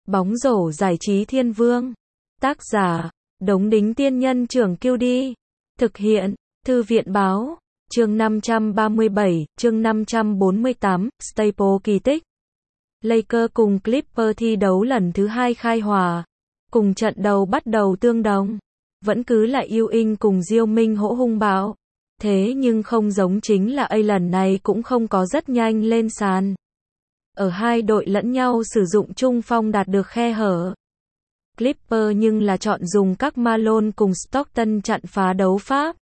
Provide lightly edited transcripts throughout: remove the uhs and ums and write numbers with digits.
Bóng rổ giải trí thiên vương. Tác giả, Đống Đính Tiên Nhân Trưởng QD. Thực hiện, Thư viện Báo. Chương 537, chương 548, Staple kỳ tích. Lakers cùng Clippers thi đấu lần thứ 2 khai hòa. Cùng trận đầu bắt đầu tương đồng. Vẫn cứ là Ewing cùng Diêu Minh hỗ hung bạo. Thế nhưng không giống chính là lần này cũng không có rất nhanh lên sàn. Ở hai đội lẫn nhau sử dụng chung phong đạt được khe hở. Clippers nhưng là chọn dùng các Malone cùng Stockton chặn phá đấu pháp.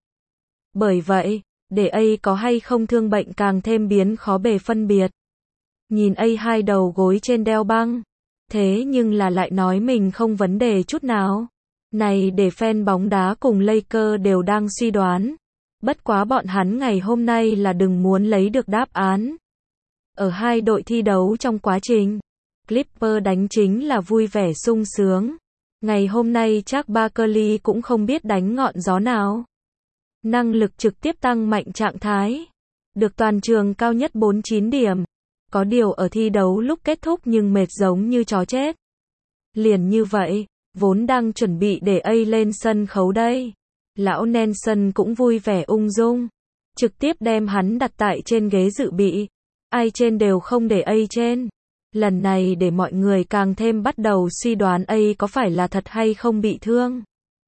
Bởi vậy, để có hay không thương bệnh càng thêm biến khó bề phân biệt. Nhìn hai đầu gối trên đeo băng. Thế nhưng là lại nói mình không vấn đề chút nào. Này để fan bóng đá cùng Lakers đều đang suy đoán. Bất quá bọn hắn ngày hôm nay là đừng muốn lấy được đáp án. Ở hai đội thi đấu trong quá trình, Clippers đánh chính là vui vẻ sung sướng. Ngày hôm nay chắc Barkley cũng không biết đánh ngọn gió nào. Năng lực trực tiếp tăng mạnh trạng thái. Được toàn trường cao nhất 49 điểm. Có điều ở thi đấu lúc kết thúc nhưng mệt giống như chó chết. Liền như vậy, vốn đang chuẩn bị để lên sân khấu đây. Lão Nelson cũng vui vẻ ung dung. Trực tiếp đem hắn đặt tại trên ghế dự bị. Ai trên đều không để trên. Lần này để mọi người càng thêm bắt đầu suy đoán có phải là thật hay không bị thương.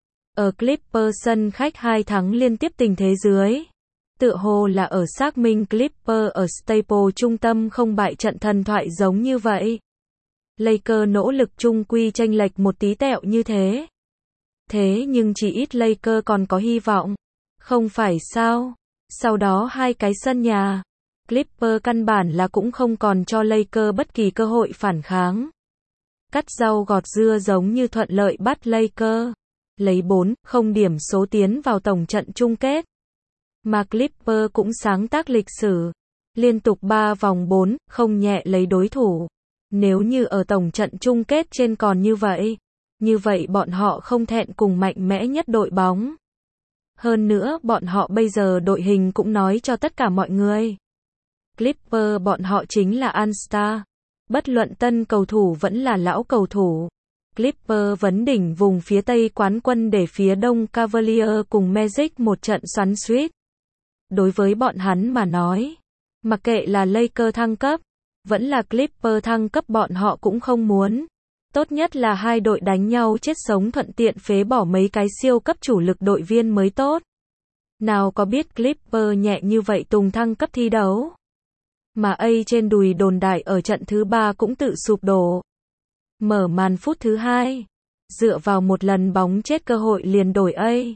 Ở Clippers sân khách 2 thắng liên tiếp tình thế dưới. Tựa hồ là ở xác minh Clippers ở Staples trung tâm không bại trận thần thoại giống như vậy. Lakers nỗ lực chung quy chênh lệch một tí tẹo như thế. Thế nhưng chỉ ít Lakers còn có hy vọng. Không phải sao? Sau đó hai cái sân nhà. Clippers căn bản là cũng không còn cho Lakers bất kỳ cơ hội phản kháng. Cắt rau gọt dưa giống như thuận lợi bắt Lakers. Lấy 4-0 điểm số tiến vào tổng trận chung kết. Mà Clippers cũng sáng tác lịch sử. Liên tục 3 vòng 4-0 nhẹ lấy đối thủ. Nếu như ở tổng trận chung kết trên còn như vậy bọn họ không thẹn cùng mạnh mẽ nhất đội bóng. Hơn nữa bọn họ bây giờ đội hình cũng nói cho tất cả mọi người. Clippers bọn họ chính là All-Star. Bất luận tân cầu thủ vẫn là lão cầu thủ. Clippers vấn đỉnh vùng phía Tây quán quân để phía Đông Cavaliers cùng Magic một trận xoắn xuýt. Đối với bọn hắn mà nói, mặc kệ là Lakers thăng cấp, vẫn là Clippers thăng cấp bọn họ cũng không muốn. Tốt nhất là hai đội đánh nhau chết sống thuận tiện phế bỏ mấy cái siêu cấp chủ lực đội viên mới tốt. Nào có biết Clippers nhẹ như vậy tùng thăng cấp thi đấu. Mà trên đùi đồn đại ở trận thứ 3 cũng tự sụp đổ. Mở màn phút thứ 2. Dựa vào một lần bóng chết cơ hội liền đổi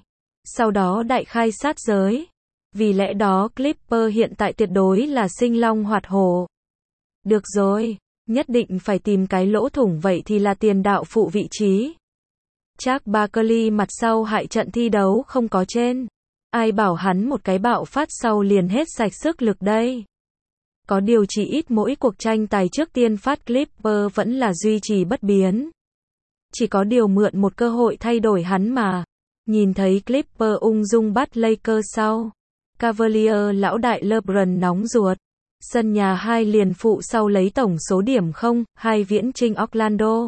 sau đó đại khai sát giới. Vì lẽ đó Clippers hiện tại tuyệt đối là sinh long hoạt hổ. Được rồi, nhất định phải tìm cái lỗ thủng vậy thì là tiền đạo phụ vị trí. Chắc Barkley mặt sau hại trận thi đấu không có trên. Ai bảo hắn một cái bạo phát sau liền hết sạch sức lực đây. Có điều chỉ ít mỗi cuộc tranh tài trước tiên phát Clippers vẫn là duy trì bất biến. Chỉ có điều mượn một cơ hội thay đổi hắn mà. Nhìn thấy Clippers ung dung bắt Lakers sau. Cavaliers lão đại LeBron nóng ruột. Sân nhà 2 liền phụ sau lấy tổng số điểm 0-2 viễn chinh Orlando.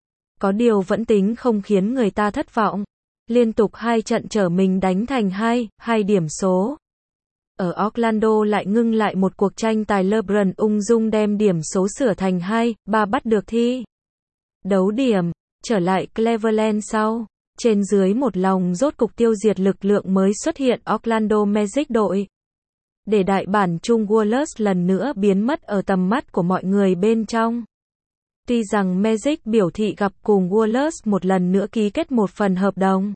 Có điều vẫn tính không khiến người ta thất vọng. Liên tục 2 trận trở mình đánh thành 2 điểm số. Ở Orlando lại ngưng lại một cuộc tranh tài LeBron ung dung đem điểm số sửa thành 2-3 bắt được thi đấu điểm. Trở lại Cleveland sau. Trên dưới một lòng rốt cục tiêu diệt lực lượng mới xuất hiện Orlando Magic đội. Để đại bản chung Warriors lần nữa biến mất ở tầm mắt của mọi người bên trong. Tuy rằng Magic biểu thị gặp cùng Warriors một lần nữa ký kết một phần hợp đồng.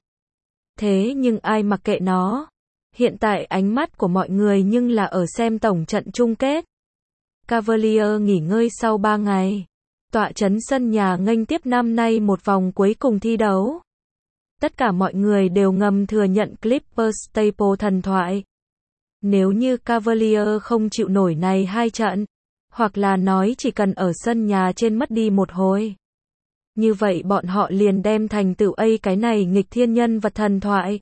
Thế nhưng ai mặc kệ nó. Hiện tại ánh mắt của mọi người nhưng là ở xem tổng trận chung kết. Cavaliers nghỉ ngơi sau 3 ngày. Tọa trấn sân nhà nghênh tiếp năm nay một vòng cuối cùng thi đấu. Tất cả mọi người đều ngầm thừa nhận Clippers Staples thần thoại. Nếu như Cavaliers không chịu nổi này 2 trận, hoặc là nói chỉ cần ở sân nhà trên mất đi một hồi. Như vậy bọn họ liền đem thành tựu cái này nghịch thiên nhân vật thần thoại.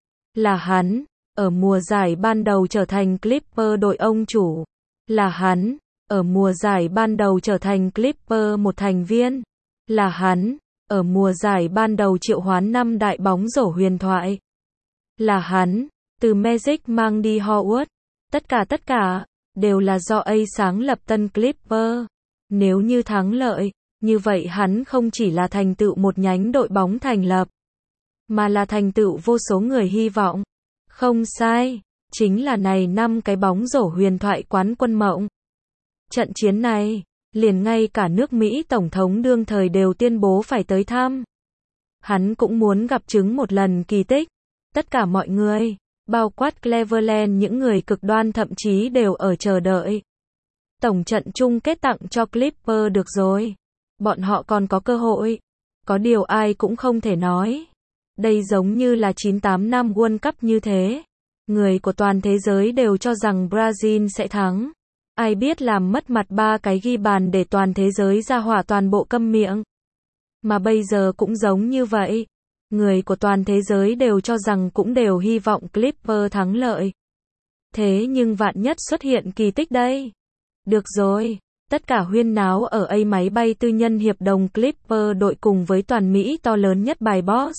Là hắn, ở mùa giải ban đầu trở thành Clippers đội ông chủ. Là hắn, ở mùa giải ban đầu trở thành Clippers một thành viên. Là hắn, ở mùa giải ban đầu triệu hoán 5 đại bóng rổ huyền thoại. Là hắn, từ Magic mang đi Howard. Tất cả, đều là do A sáng lập tân Clipper. Nếu như thắng lợi, như vậy hắn không chỉ là thành tựu một nhánh đội bóng thành lập, mà là thành tựu vô số người hy vọng. Không sai, chính là này 5 cái bóng rổ huyền thoại quán quân mộng. Trận chiến này, liền ngay cả nước Mỹ Tổng thống đương thời đều tuyên bố phải tới thăm. Hắn cũng muốn gặp chứng một lần kỳ tích. Tất cả mọi người, bao quát Cleveland những người cực đoan thậm chí đều ở chờ đợi. Tổng trận chung kết tặng cho Clipper được rồi. Bọn họ còn có cơ hội. Có điều ai cũng không thể nói. Đây giống như là 98 năm World Cup như thế. Người của toàn thế giới đều cho rằng Brazil sẽ thắng. Ai biết làm mất mặt 3 cái ghi bàn để toàn thế giới ra hỏa toàn bộ câm miệng. Mà bây giờ cũng giống như vậy. Người của toàn thế giới đều cho rằng cũng đều hy vọng Clipper thắng lợi. Thế nhưng vạn nhất xuất hiện kỳ tích đây. Được rồi, tất cả huyên náo ở A máy bay tư nhân hiệp đồng Clipper đội cùng với toàn Mỹ to lớn nhất bài Boss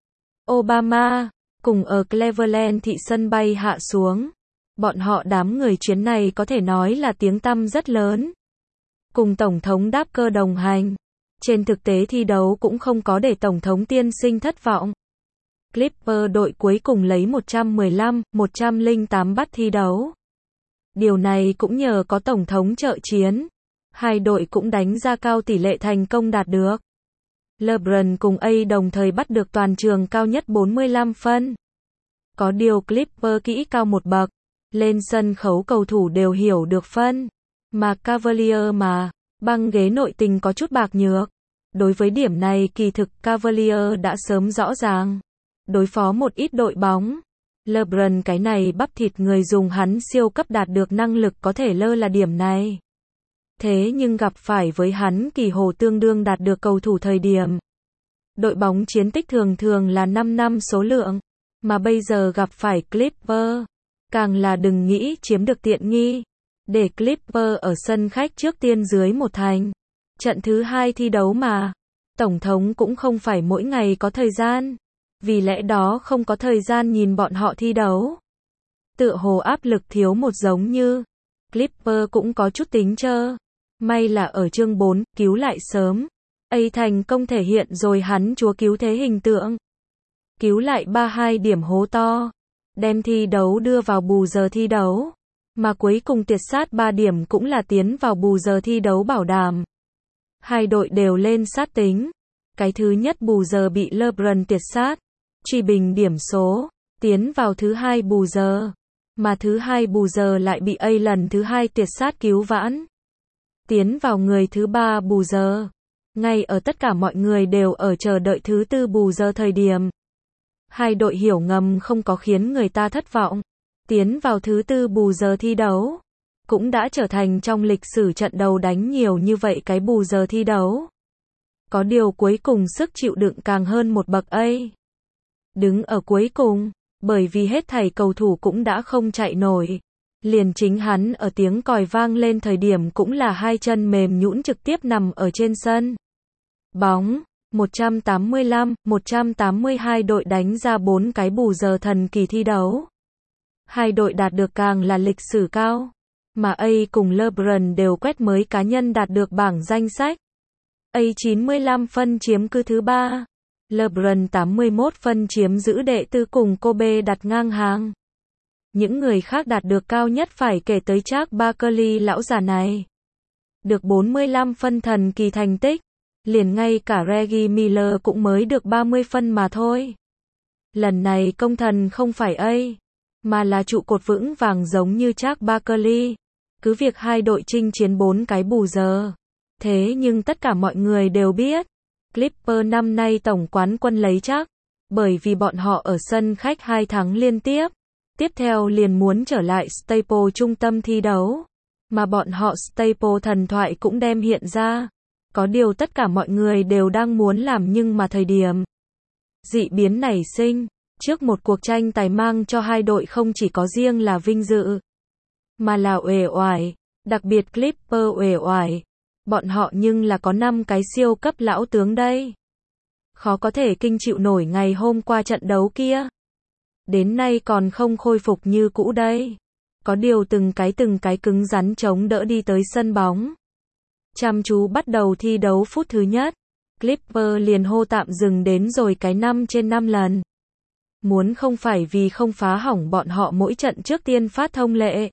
Obama, cùng ở Cleveland thị sân bay hạ xuống. Bọn họ đám người chuyến này có thể nói là tiếng tăm rất lớn. Cùng Tổng thống đáp cơ đồng hành. Trên thực tế thi đấu cũng không có để Tổng thống tiên sinh thất vọng. Clipper đội cuối cùng lấy 115-108 bắt thi đấu. Điều này cũng nhờ có Tổng thống trợ chiến. Hai đội cũng đánh ra cao tỷ lệ thành công đạt được. LeBron cùng A đồng thời bắt được toàn trường cao nhất 45 phân. Có điều Clipper kỹ cao một bậc. Lên sân khấu cầu thủ đều hiểu được phân. Mà Cavalier băng ghế nội tình có chút bạc nhược. Đối với điểm này kỳ thực Cavalier đã sớm rõ ràng. Đối phó một ít đội bóng. LeBron cái này bắp thịt người dùng hắn siêu cấp đạt được năng lực có thể lơ là điểm này. Thế nhưng gặp phải với hắn kỳ hồ tương đương đạt được cầu thủ thời điểm. Đội bóng chiến tích thường thường là 5 năm số lượng. Mà bây giờ gặp phải Clipper. Càng là đừng nghĩ chiếm được tiện nghi. Để Clipper ở sân khách trước tiên dưới một thành. Trận thứ 2 thi đấu mà. Tổng thống cũng không phải mỗi ngày có thời gian. Vì lẽ đó không có thời gian nhìn bọn họ thi đấu. Tựa hồ áp lực thiếu một giống như. Clipper cũng có chút tính chơ. May là ở chương 4, cứu lại sớm. A thành công thể hiện rồi hắn chúa cứu thế hình tượng. Cứu lại 32 điểm hố to. Đem thi đấu đưa vào bù giờ thi đấu. Mà cuối cùng tiệt sát 3 điểm cũng là tiến vào bù giờ thi đấu bảo đảm. Hai đội đều lên sát tính. Cái thứ nhất bù giờ bị LeBron tiệt sát. Truy bình điểm số. Tiến vào thứ 2 bù giờ. Mà thứ 2 bù giờ lại bị A lần thứ 2 tiệt sát cứu vãn. Tiến vào người thứ 3 bù giờ. Ngay ở tất cả mọi người đều ở chờ đợi thứ 4 bù giờ thời điểm. Hai đội hiểu ngầm không có khiến người ta thất vọng. Tiến vào thứ 4 bù giờ thi đấu. Cũng đã trở thành trong lịch sử trận đầu đánh nhiều như vậy cái bù giờ thi đấu. Có điều cuối cùng sức chịu đựng càng hơn một bậc A. Đứng ở cuối cùng, bởi vì hết thảy cầu thủ cũng đã không chạy nổi. Liền chính hắn ở tiếng còi vang lên thời điểm cũng là hai chân mềm nhũn trực tiếp nằm ở trên sân. Bóng 185-182 đội đánh ra 4 cái bù giờ thần kỳ thi đấu. Hai đội đạt được càng là lịch sử cao. Mà A cùng LeBron đều quét mới cá nhân đạt được bảng danh sách. A 95 phân chiếm cứ thứ 3. LeBron 81 phân chiếm giữ đệ tư cùng Kobe đặt ngang hàng. Những người khác đạt được cao nhất phải kể tới Charles Barkley lão già này. Được 45 phân thần kỳ thành tích. Liền ngay cả Reggie Miller cũng mới được 30 phân mà thôi. Lần này công thần không phải A, mà là trụ cột vững vàng giống như Charles Barkley. Cứ việc hai đội chinh chiến 4 cái bù giờ. Thế nhưng tất cả mọi người đều biết. Clipper năm nay tổng quán quân lấy chắc. Bởi vì bọn họ ở sân khách 2 thắng liên tiếp. Tiếp theo liền muốn trở lại Staples trung tâm thi đấu. Mà bọn họ Staples thần thoại cũng đem hiện ra. Có điều tất cả mọi người đều đang muốn làm nhưng mà thời điểm dị biến nảy sinh. Trước một cuộc tranh tài mang cho hai đội không chỉ có riêng là vinh dự. Mà là uể oải. Đặc biệt Clipper uể oải. Bọn họ nhưng là có 5 cái siêu cấp lão tướng đây. Khó có thể kinh chịu nổi ngày hôm qua trận đấu kia. Đến nay còn không khôi phục như cũ đây. Có điều từng cái cứng rắn chống đỡ đi tới sân bóng. Chăm chú bắt đầu thi đấu phút thứ nhất. Clipper liền hô tạm dừng đến rồi cái 5 trên 5 lần. Muốn không phải vì không phá hỏng bọn họ mỗi trận trước tiên phát thông lệ.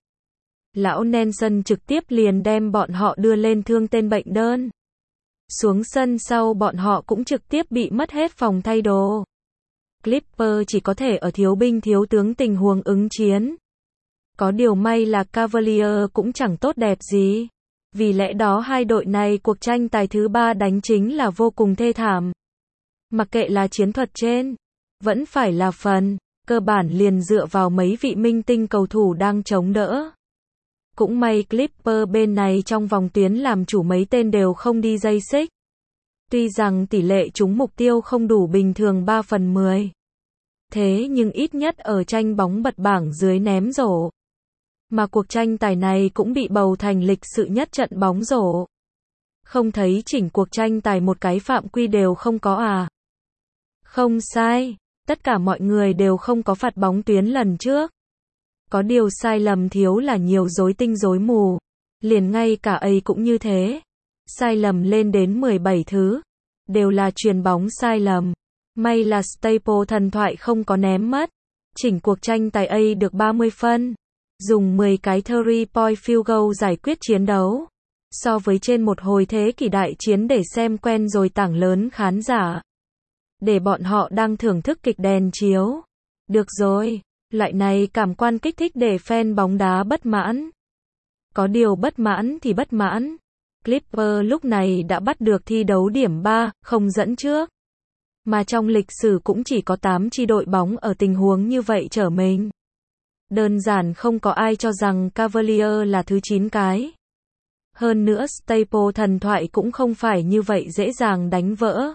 Lão Nelson trực tiếp liền đem bọn họ đưa lên thương tên bệnh đơn. Xuống sân sau bọn họ cũng trực tiếp bị mất hết phòng thay đồ. Clipper chỉ có thể ở thiếu binh thiếu tướng tình huống ứng chiến. Có điều may là Cavalier cũng chẳng tốt đẹp gì. Vì lẽ đó hai đội này cuộc tranh tài thứ 3 đánh chính là vô cùng thê thảm. Mặc kệ là chiến thuật trên, vẫn phải là phần, cơ bản liền dựa vào mấy vị minh tinh cầu thủ đang chống đỡ. Cũng may Clipper bên này trong vòng tuyến làm chủ mấy tên đều không đi dây xích. Tuy rằng tỷ lệ trúng mục tiêu không đủ bình thường 3/10. Thế nhưng ít nhất ở tranh bóng bật bảng dưới ném rổ. Mà cuộc tranh tài này cũng bị bầu thành lịch sự nhất trận bóng rổ. Không thấy chỉnh cuộc tranh tài một cái phạm quy đều không có à? Không sai, tất cả mọi người đều không có phạt bóng tuyến lần trước. Có điều sai lầm thiếu là nhiều rối tinh rối mù. Liền ngay cả ấy cũng như thế. Sai lầm lên đến 17 thứ. Đều là chuyền bóng sai lầm. May là Staple thần thoại không có ném mất. Chỉnh cuộc tranh tài A được 30 phân. Dùng 10 cái 3-point field goal giải quyết chiến đấu. So với trên một hồi thế kỷ đại chiến để xem quen rồi tảng lớn khán giả. Để bọn họ đang thưởng thức kịch đèn chiếu. Được rồi, loại này cảm quan kích thích để fan bóng đá bất mãn. Có điều bất mãn thì bất mãn. Clipper lúc này đã bắt được thi đấu điểm 3, không dẫn trước. Mà trong lịch sử cũng chỉ có 8 chi đội bóng ở tình huống như vậy trở mình. Đơn giản không có ai cho rằng Cavalier là thứ 9 cái. Hơn nữa Staple thần thoại cũng không phải như vậy dễ dàng đánh vỡ.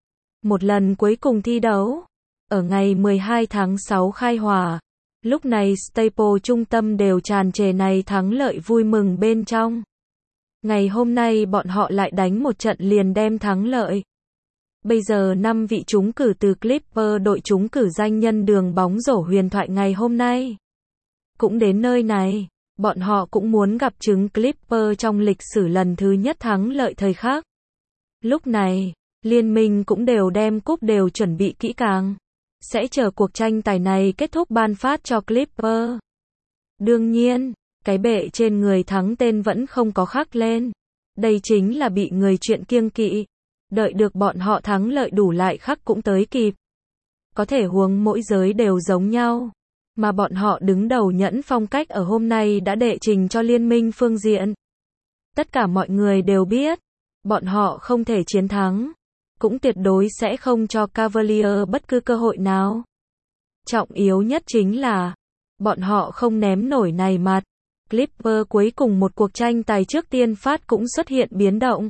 Một lần cuối cùng thi đấu, ở ngày 12 tháng 6 khai hòa, lúc này Staple trung tâm đều tràn trề này thắng lợi vui mừng bên trong. Ngày hôm nay bọn họ lại đánh một trận liền đem thắng lợi. Bây giờ 5 vị trúng cử từ Clipper đội trúng cử danh nhân đường bóng rổ huyền thoại ngày hôm nay. Cũng đến nơi này, bọn họ cũng muốn gặp chứng Clipper trong lịch sử lần thứ nhất thắng lợi thời khắc. Lúc này, liên minh cũng đều đem cúp đều chuẩn bị kỹ càng. Sẽ chờ cuộc tranh tài này kết thúc ban phát cho Clipper. Đương nhiên, cái bệ trên người thắng tên vẫn không có khắc lên. Đây chính là bị người chuyện kiêng kỵ. Đợi được bọn họ thắng lợi đủ lại khắc cũng tới kịp. Có thể huống mỗi giới đều giống nhau. Mà bọn họ đứng đầu nhẫn phong cách ở hôm nay đã đệ trình cho liên minh phương diện. Tất cả mọi người đều biết, bọn họ không thể chiến thắng. Cũng tuyệt đối sẽ không cho Cavalier bất cứ cơ hội nào. Trọng yếu nhất chính là, bọn họ không ném nổi này mặt. Clipper cuối cùng một cuộc tranh tài trước tiên phát cũng xuất hiện biến động.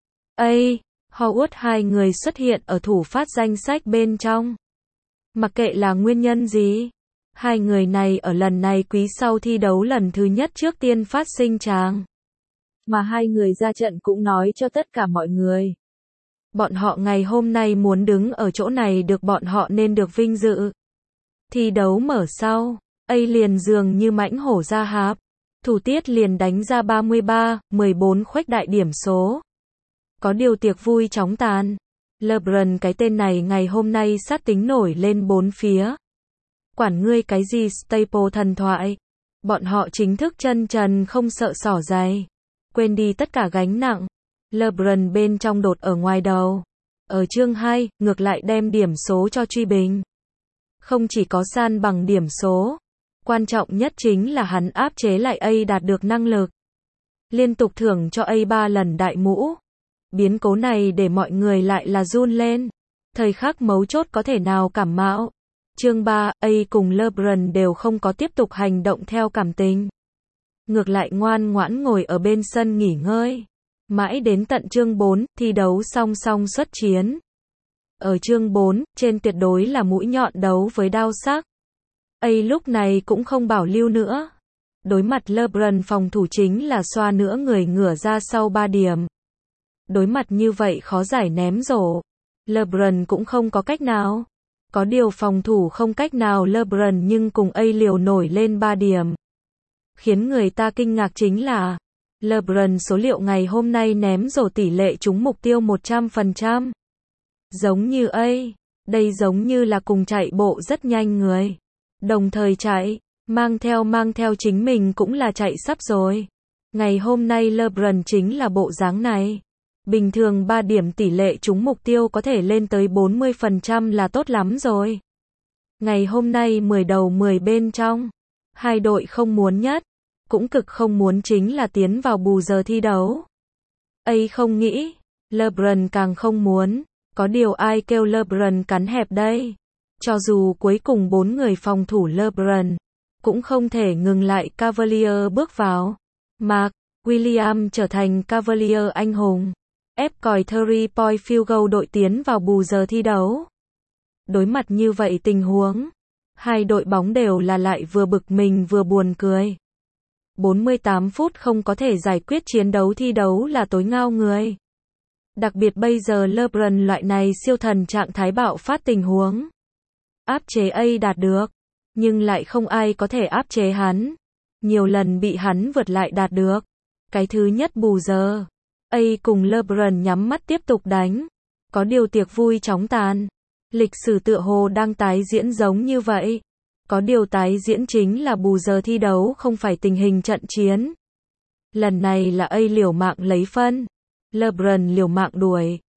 Howard hai người xuất hiện ở thủ phát danh sách bên trong. Mặc kệ là nguyên nhân gì, hai người này ở lần này quý sau thi đấu lần thứ nhất trước tiên phát sinh tràng. Mà hai người ra trận cũng nói cho tất cả mọi người. Bọn họ ngày hôm nay muốn đứng ở chỗ này được bọn họ nên được vinh dự. Thi đấu mở sau, liền dường như mãnh hổ ra háp. Thủ tiết liền đánh ra 33-14 khuếch đại điểm số. Có điều tiệc vui chóng tàn. LeBron cái tên này ngày hôm nay sát tính nổi lên bốn phía. Quản ngươi cái gì Staple thần thoại. Bọn họ chính thức chân trần không sợ xỏ giày. Quên đi tất cả gánh nặng. LeBron bên trong đột ở ngoài đầu. Ở chương 2, ngược lại đem điểm số cho truy bình. Không chỉ có san bằng điểm số. Quan trọng nhất chính là hắn áp chế lại A đạt được năng lực. Liên tục thưởng cho A 3 lần đại mũ. Biến cố này để mọi người lại là run lên. Thời khắc mấu chốt có thể nào cảm mạo. Chương 3, A cùng LeBron đều không có tiếp tục hành động theo cảm tình. Ngược lại ngoan ngoãn ngồi ở bên sân nghỉ ngơi. Mãi đến tận chương 4, thi đấu song song xuất chiến. Ở chương 4, trên tuyệt đối là mũi nhọn đấu với đao sắc. A lúc này cũng không bảo lưu nữa. Đối mặt LeBron phòng thủ chính là xoa nữa người ngửa ra sau 3 điểm. Đối mặt như vậy khó giải ném rổ, LeBron cũng không có cách nào. Có điều phòng thủ không cách nào LeBron nhưng cùng A liều nổi lên 3 điểm. Khiến người ta kinh ngạc chính là LeBron số liệu ngày hôm nay ném rổ tỷ lệ trúng mục tiêu 100%. Giống như A, đây giống như là cùng chạy bộ rất nhanh người. Đồng thời chạy, mang theo chính mình cũng là chạy sắp rồi. Ngày hôm nay LeBron chính là bộ dáng này. Bình thường 3 điểm tỷ lệ trúng mục tiêu có thể lên tới 40% là tốt lắm rồi. Ngày hôm nay 10 đầu 10 bên trong. Hai đội không muốn nhất, cũng cực không muốn chính là tiến vào bù giờ thi đấu. A không nghĩ, LeBron càng không muốn. Có điều ai kêu LeBron cắn hẹp đây. Cho dù cuối cùng 4 người phòng thủ LeBron, cũng không thể ngừng lại Cavalier bước vào. Mark Williams trở thành Cavalier anh hùng. Ép còi 3-point field goal đội tiến vào bù giờ thi đấu. Đối mặt như vậy tình huống, hai đội bóng đều là lại vừa bực mình vừa buồn cười. 48 phút không có thể giải quyết chiến đấu thi đấu là tối ngao người. Đặc biệt bây giờ LeBron loại này siêu thần trạng thái bạo phát tình huống. Áp chế A đạt được, nhưng lại không ai có thể áp chế hắn. Nhiều lần bị hắn vượt lại đạt được. Cái thứ nhất bù giờ, A cùng LeBron nhắm mắt tiếp tục đánh. Có điều tiệc vui chóng tàn. Lịch sử tựa hồ đang tái diễn giống như vậy. Có điều tái diễn chính là bù giờ thi đấu không phải tình hình trận chiến. Lần này là A liều mạng lấy phân. LeBron liều mạng đuổi.